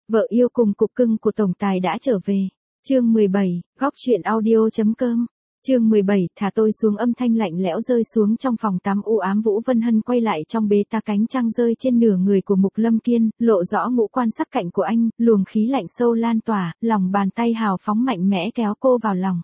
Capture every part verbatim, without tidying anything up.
Vợ yêu cùng cục cưng của tổng tài đã trở về. Chương mười bảy, góc truyện audio.com. Chương mười bảy, thả tôi xuống, âm thanh lạnh lẽo rơi xuống trong phòng tắm u ám. Vũ Vân Hân quay lại trong bế ta, cánh trăng rơi trên nửa người của Mục Lâm Kiên, lộ rõ ngũ quan sắc cạnh của anh, luồng khí lạnh sâu lan tỏa, lòng bàn tay hào phóng mạnh mẽ kéo cô vào lòng.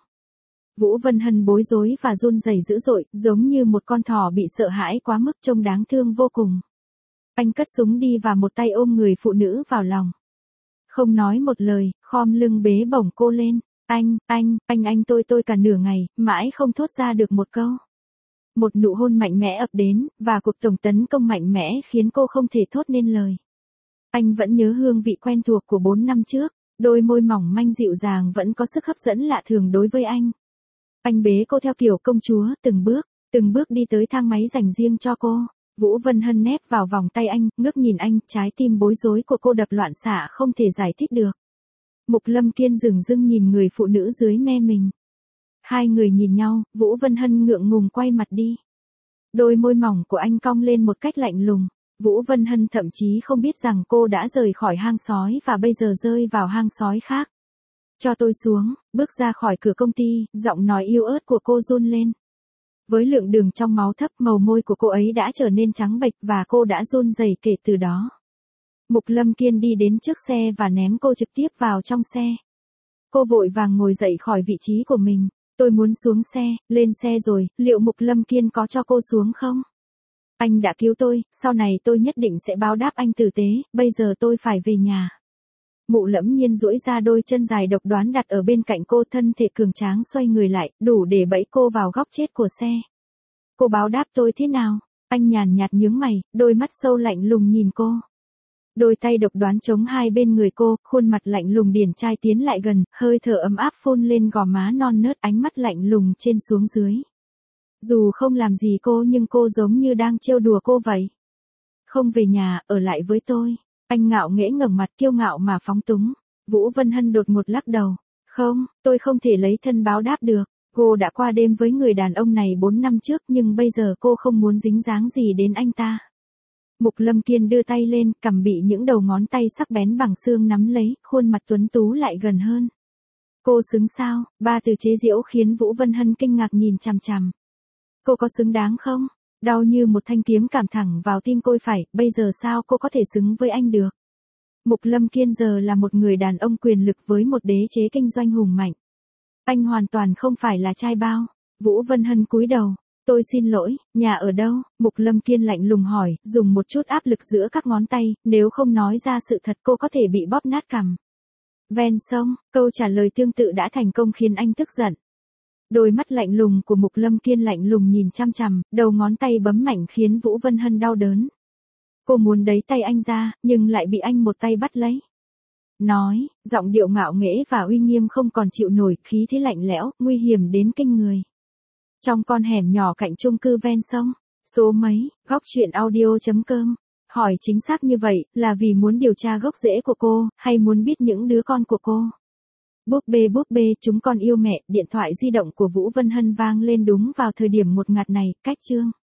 Vũ Vân Hân bối rối và run rẩy dữ dội, giống như một con thỏ bị sợ hãi quá mức, trông đáng thương vô cùng. Anh cất súng đi và một tay ôm người phụ nữ vào lòng. Không nói một lời, khom lưng bế bổng cô lên. Anh, anh, anh anh tôi tôi cả nửa ngày, mãi không thốt ra được một câu. Một nụ hôn mạnh mẽ ập đến, và cuộc tổng tấn công mạnh mẽ khiến cô không thể thốt nên lời. Anh vẫn nhớ hương vị quen thuộc của bốn năm trước, đôi môi mỏng manh dịu dàng vẫn có sức hấp dẫn lạ thường đối với anh. Anh bế cô theo kiểu công chúa, từng bước, từng bước đi tới thang máy dành riêng cho cô. Vũ Vân Hân nép vào vòng tay anh, ngước nhìn anh, trái tim bối rối của cô đập loạn xạ không thể giải thích được. Mục Lâm Kiên dửng dưng nhìn người phụ nữ dưới me mình. Hai người nhìn nhau, Vũ Vân Hân ngượng ngùng quay mặt đi. Đôi môi mỏng của anh cong lên một cách lạnh lùng. Vũ Vân Hân thậm chí không biết rằng cô đã rời khỏi hang sói và bây giờ rơi vào hang sói khác. Cho tôi xuống, bước ra khỏi cửa công ty, giọng nói yếu ớt của cô run lên. Với lượng đường trong máu thấp, màu môi của cô ấy đã trở nên trắng bệch và cô đã run rẩy kể từ đó. Mục Lâm Kiên đi đến trước xe và ném cô trực tiếp vào trong xe. Cô vội vàng ngồi dậy khỏi vị trí của mình. Tôi muốn xuống xe, lên xe rồi, liệu Mục Lâm Kiên có cho cô xuống không? Anh đã cứu tôi, sau này tôi nhất định sẽ báo đáp anh tử tế, bây giờ tôi phải về nhà. Mụ Lẫm Nhiên duỗi ra đôi chân dài độc đoán đặt ở bên cạnh cô, thân thể cường tráng xoay người lại, đủ để bẫy cô vào góc chết của xe. Cô báo đáp tôi thế nào? Anh nhàn nhạt nhướng mày, đôi mắt sâu lạnh lùng nhìn cô. Đôi tay độc đoán chống hai bên người cô, khuôn mặt lạnh lùng điển trai tiến lại gần, hơi thở ấm áp phun lên gò má non nớt, ánh mắt lạnh lùng trên xuống dưới. Dù không làm gì cô nhưng cô giống như đang trêu đùa cô vậy. Không về nhà, ở lại với tôi. Anh ngạo nghễ ngẩng mặt, kiêu ngạo mà phóng túng. Vũ Vân Hân đột ngột lắc đầu. Không, tôi không thể lấy thân báo đáp được. Cô đã qua đêm với người đàn ông này bốn năm trước nhưng bây giờ cô không muốn dính dáng gì đến anh ta. Mục Lâm Kiên đưa tay lên, cằm bị những đầu ngón tay sắc bén bằng xương nắm lấy, khuôn mặt tuấn tú lại gần hơn. Cô xứng sao? Ba từ chế giễu khiến Vũ Vân Hân kinh ngạc nhìn chằm chằm. Cô có xứng đáng không? Đau như một thanh kiếm cảm thẳng vào tim cô. Phải, bây giờ sao cô có thể xứng với anh được? Mục Lâm Kiên giờ là một người đàn ông quyền lực với một đế chế kinh doanh hùng mạnh. Anh hoàn toàn không phải là trai bao. Vũ Vân Hân cúi đầu. Tôi xin lỗi, nhà ở đâu? Mục Lâm Kiên lạnh lùng hỏi, dùng một chút áp lực giữa các ngón tay, nếu không nói ra sự thật cô có thể bị bóp nát cằm. Ven sông, câu trả lời tương tự đã thành công khiến anh tức giận. Đôi mắt lạnh lùng của Mục Lâm Kiên lạnh lùng nhìn chăm chằm, đầu ngón tay bấm mạnh khiến Vũ Vân Hân đau đớn. Cô muốn đẩy tay anh ra, nhưng lại bị anh một tay bắt lấy. Nói, giọng điệu ngạo nghễ và uy nghiêm không còn chịu nổi, khí thế lạnh lẽo, nguy hiểm đến kinh người. Trong con hẻm nhỏ cạnh chung cư ven sông, số mấy, góc truyện audio.com. Hỏi chính xác như vậy, là vì muốn điều tra gốc rễ của cô, hay muốn biết những đứa con của cô? Búp bê búp bê, chúng con yêu mẹ. Điện thoại di động của Vũ Vân Hân vang lên đúng vào thời điểm một ngạt này. Cách chương